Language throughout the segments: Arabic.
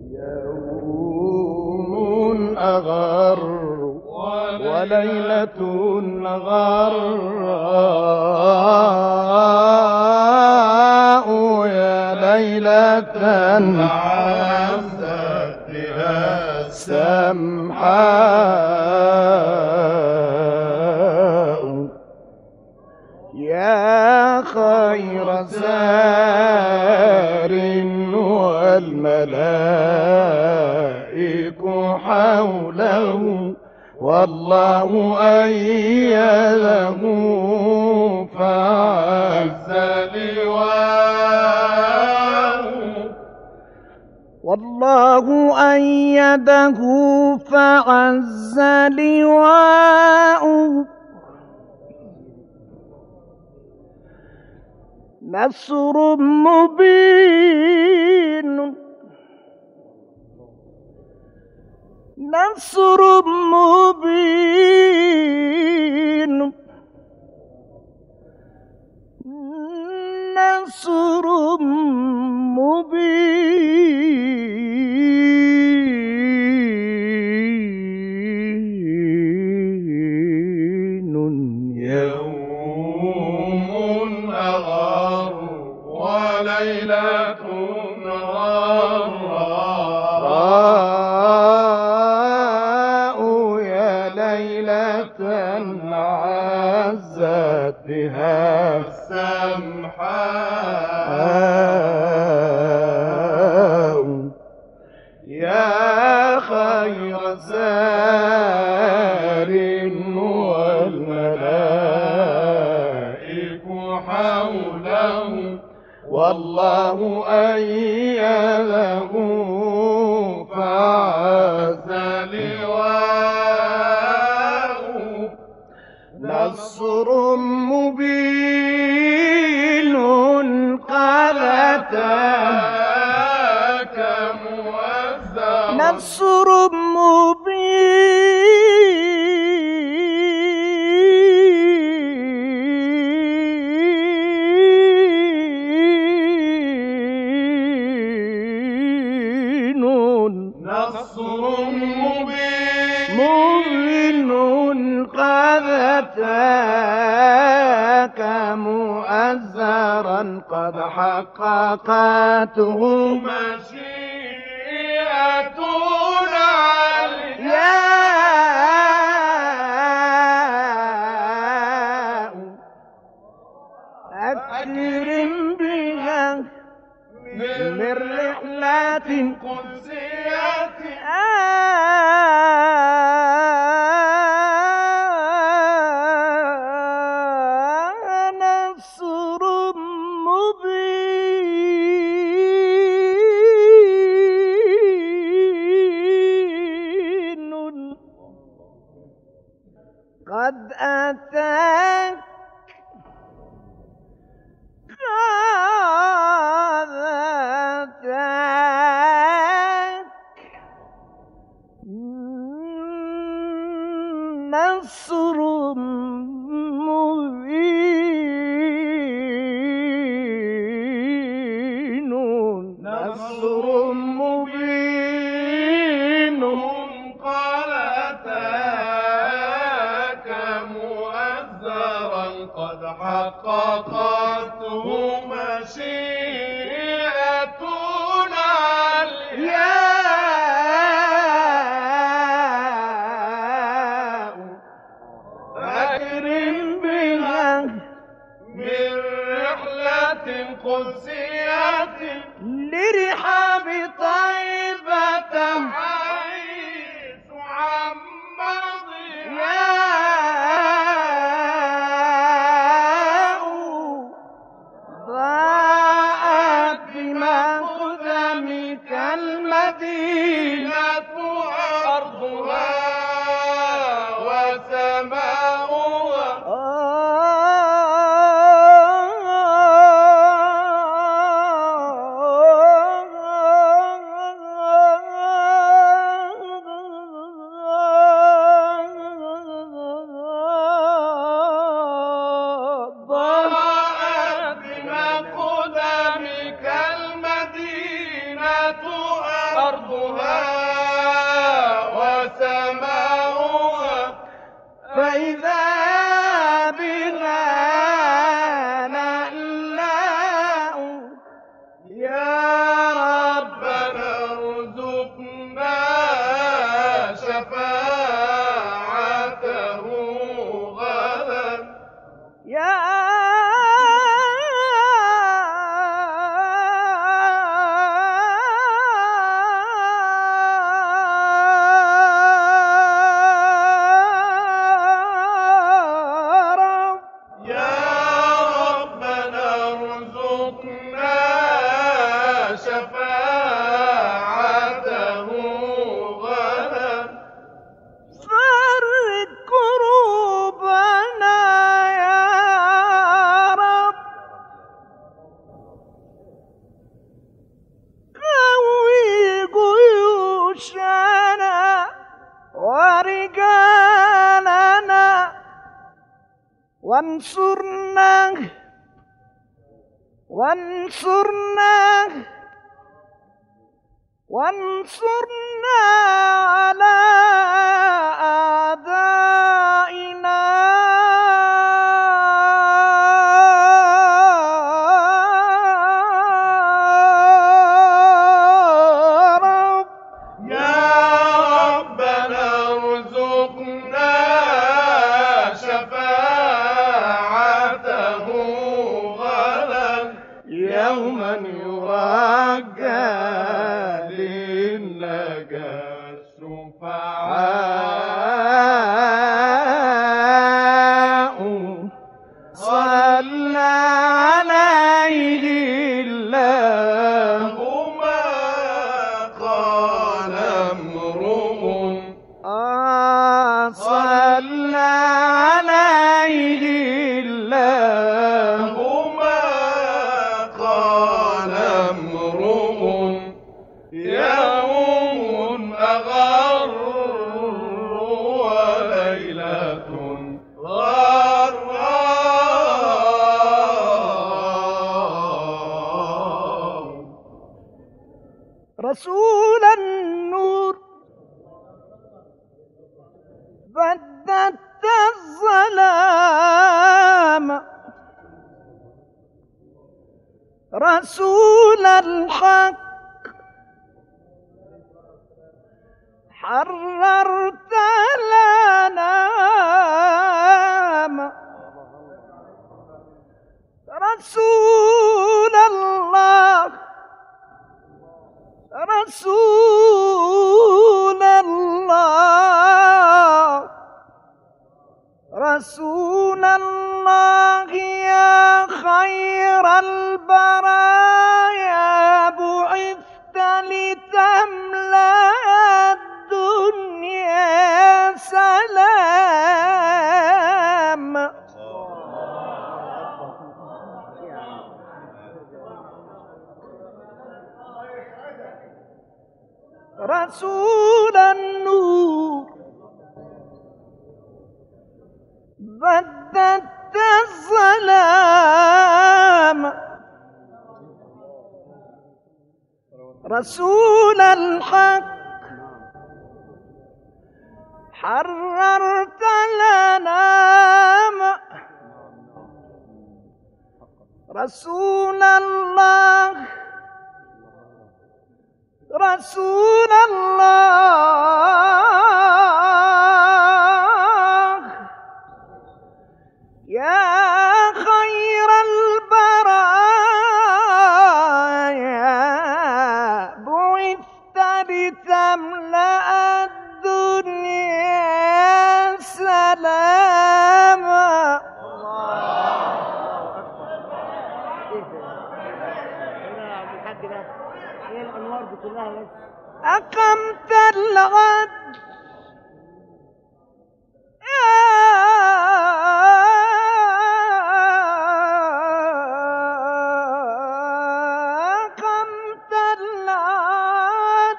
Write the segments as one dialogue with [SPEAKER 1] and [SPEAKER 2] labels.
[SPEAKER 1] يوم أغر وليلة غراء يا ليلة عزت بها السمحاء يا خير سار والملائك حوله والله أيده فعز لواءه والله أيده فعز لواءه نصر مبين نصر مبين نصر مبين يوم أغر وليلة غراء يا ليلة عزت بها السمحاء يا خير سار والملائك حوله والله أيده فعز لواءه نصر مبين قد أتاك موزع نصر مبين نصر مبين قد أتاك مؤزرا قد حققته مشيئتنا الياء أكرم بها من رحلة قدسية نصر مبين قد أتاك نصر مبين نصر مبين قد أتاك مؤزرا قد حققته مشيئتنا الياء أكرم بها من رحلة قدسية لرحاب طيبة حيث عم ضياء ضاءت بمقدمك المدينة أرضها أرضها وسماؤها فإذا بها نألاء يا ربنا ارزقنا شفاعته غدا يا شفاعته غدا فرج كروبنا يا رب قوي جيوشنا ورجالنا وانصرنا وانصرنا على أعدائنا رب يا ربنا ارزقنا شفاعته غدا يوما يرجى للنجاة الشفعاء صلى عليه الله ما قال امرؤ صلى عليه الله ما قال امرؤ يوم أغر وليلة غراء رسول النور بددت الظلام رسول الحق حررت الأنام رسول الله رسول الله رسول الله يا خير البرايا بعثت لتملأ الدنيا سلام رسول النور بددت الظلام رسول الحق حررت الأنام رسول الله رسول الله يا خير البرايا بعثت لتملأ الدنيا سلاما أقمت العدل أقمت العدل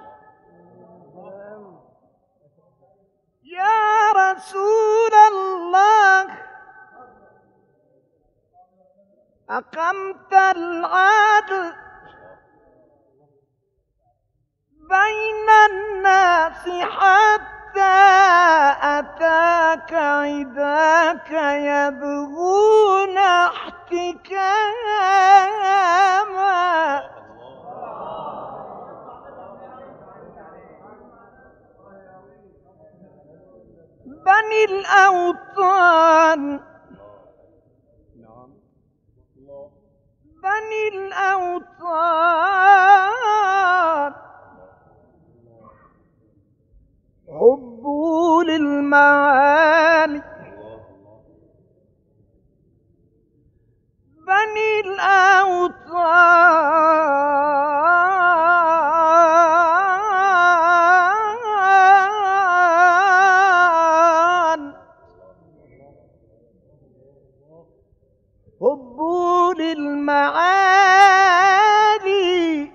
[SPEAKER 1] يا رسول الله أقمت العدل حتى أتاك عداك يبغون احتكاما. بني الأوطان بني الأوطان حبوا للمعالي. بني الأوطان حبوا للمعالي،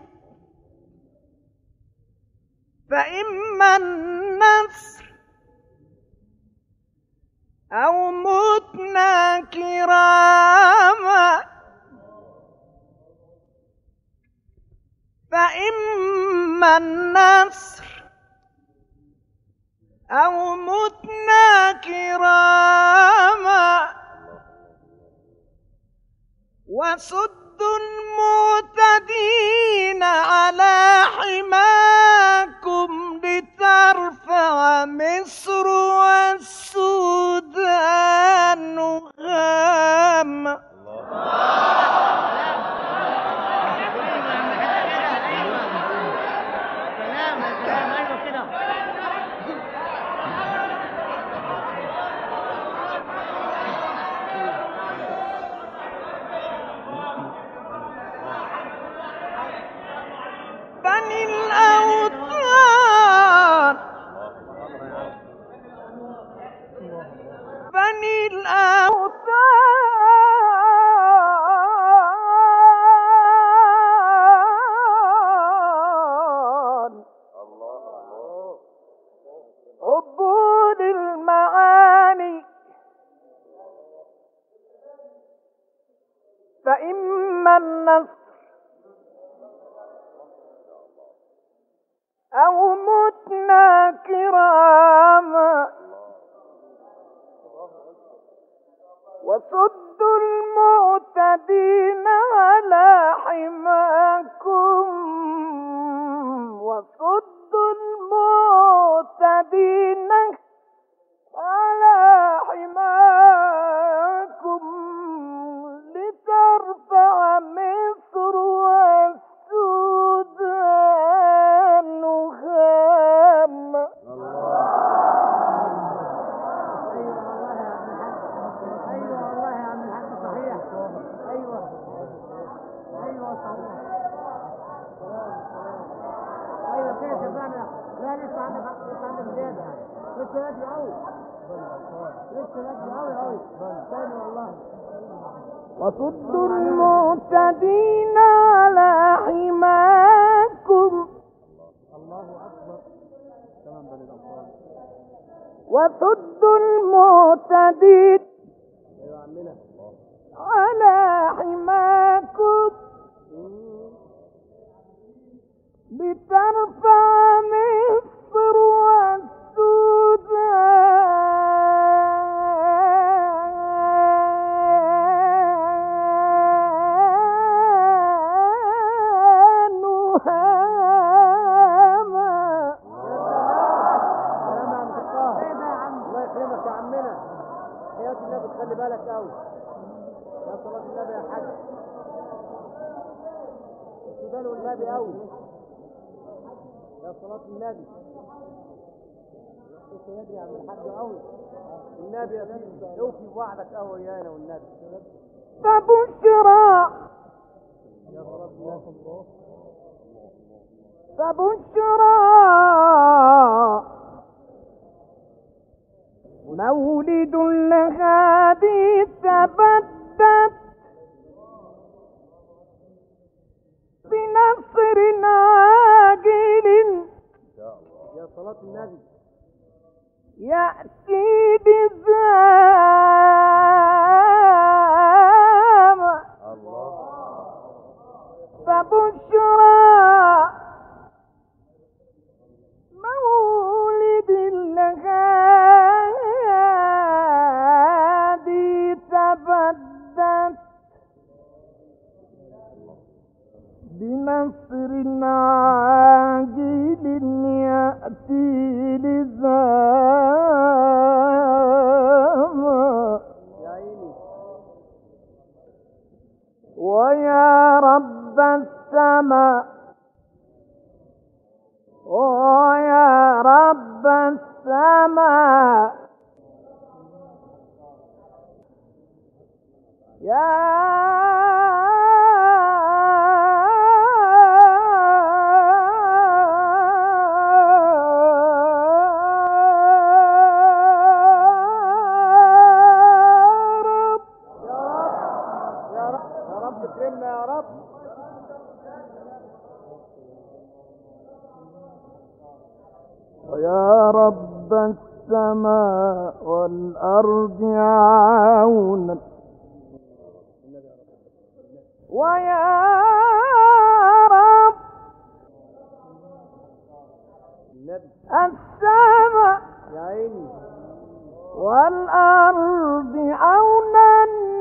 [SPEAKER 1] فإما النصر أو متنا كراما. فإما النصر أو متنا كراما، وصدوا المعتدين على حماكم لترفع مصر والسودان هاما. بني الأوطان بني الأوطان حبوا للمعاني، فإما النصر أو متنا كراما، وصدوا المعتدين على حماكم، وصدوا المعتدين على حماكم لترفع مصر والسودان هاما.
[SPEAKER 2] ايوه والله يا عم الحاج صحيح. ايوه صحيح. ايوه كده شبعنا. لا لسه عندك زياده، لسه بدري قوي، لسه بدري قوي تاني والله.
[SPEAKER 1] وصدوا المعتدين على حماكم.
[SPEAKER 2] الله اكبر. تمام بني الأوطان.
[SPEAKER 1] وصدوا المعتدين
[SPEAKER 2] ايوه عمنا
[SPEAKER 1] على حماكم لترفع مصر والسودان هاما.
[SPEAKER 2] الله يكرمك يا عمنا. حياة النبي تخلي بالك قوي. يا صلاة النبي يا حاج. السودان والنبي قوي. يا صلاة النبي. لسه يدري يا عم الحاج قوي. النبي يا سيدي اوفي بوعدك قوي ويانا والنبي.
[SPEAKER 1] فبشرى
[SPEAKER 2] يا صلاة النبي.
[SPEAKER 1] فبشرى مولد الهادي تبدت بنصر عاجل
[SPEAKER 2] يا صلاة النبي.
[SPEAKER 1] يأتي بزام. فبشرى مولد عاجل يأتي لزاما ويا رب السماء ويا رب السماء يا
[SPEAKER 2] اكرمنا يا رب.
[SPEAKER 1] ويا رب السماء والأرض عونا ويا رب السماء
[SPEAKER 2] يا عيني
[SPEAKER 1] والأرض عونا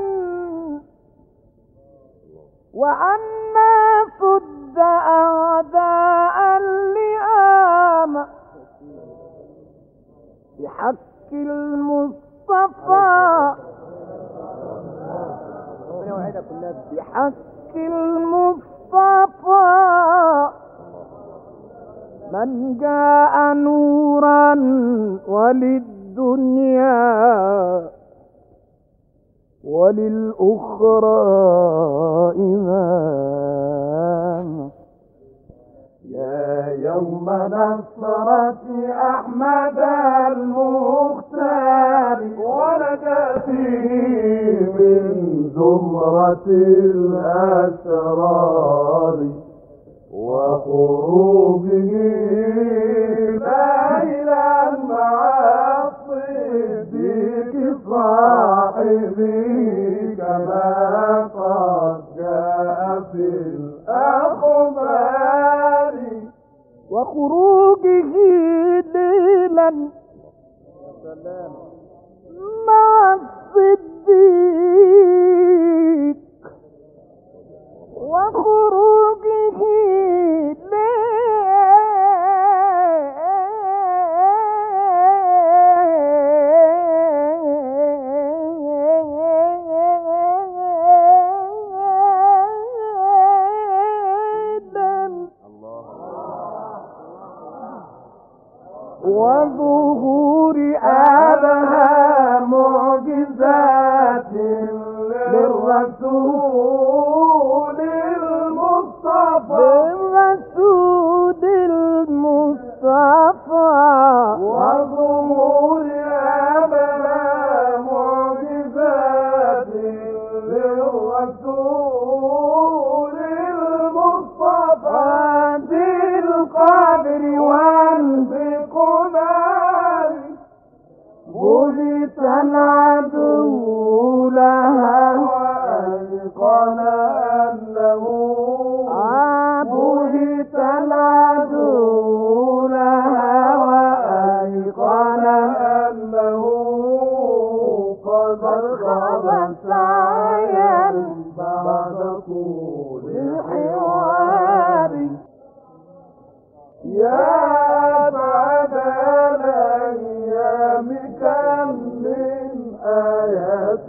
[SPEAKER 1] وعنا صد أعداء اللئام بحق المصطفى بحق المصطفى من جاء نورا وللدنيا وللأخرى إمام يا يوم نصرة أحمد المختار ونجاته من زمرة الأسرار وخروجه ليلا مع الصديق صاحبه كما قد جاء في الأخبار وخروجه ليلا مع الصديق وخروجه وظهور آبها معجزات للرسول المصطفى وظهور آبها معجزات للرسول المصطفى بالقدر والبقدر بهت العدو لها وأيقن أنه بهت العدو لها وأيقن أنه قد خاب سعيا بعد طول الحوار يا بعد الأيام كم من آيات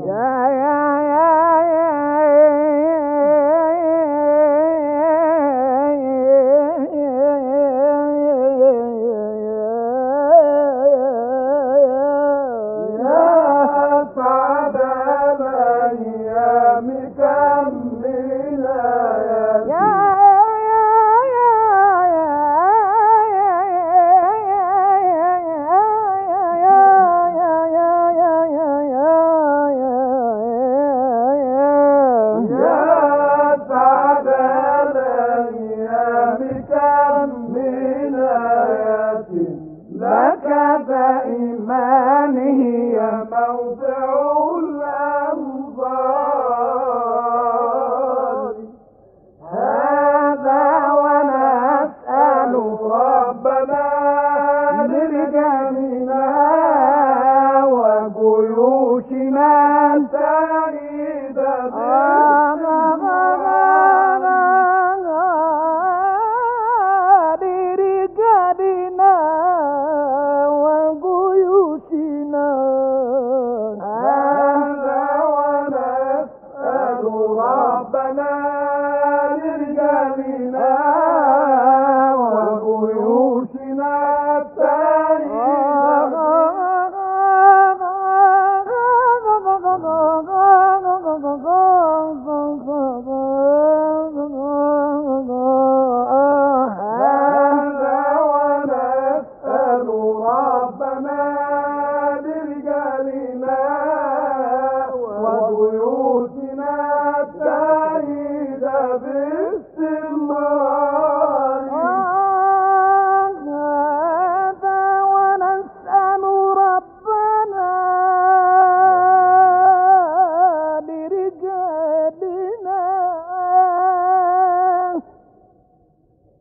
[SPEAKER 1] لك دائما هي موضع الأنظار هذا ونسأل ربنا لرجالنا وجيوشنا تريد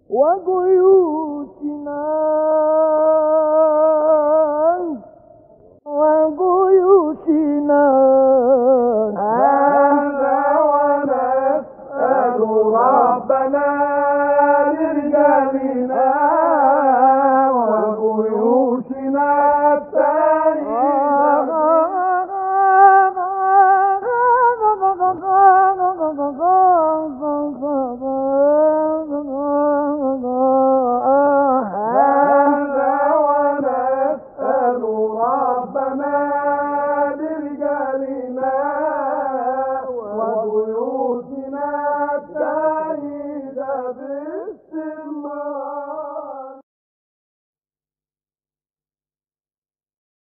[SPEAKER 1] وجيوشنا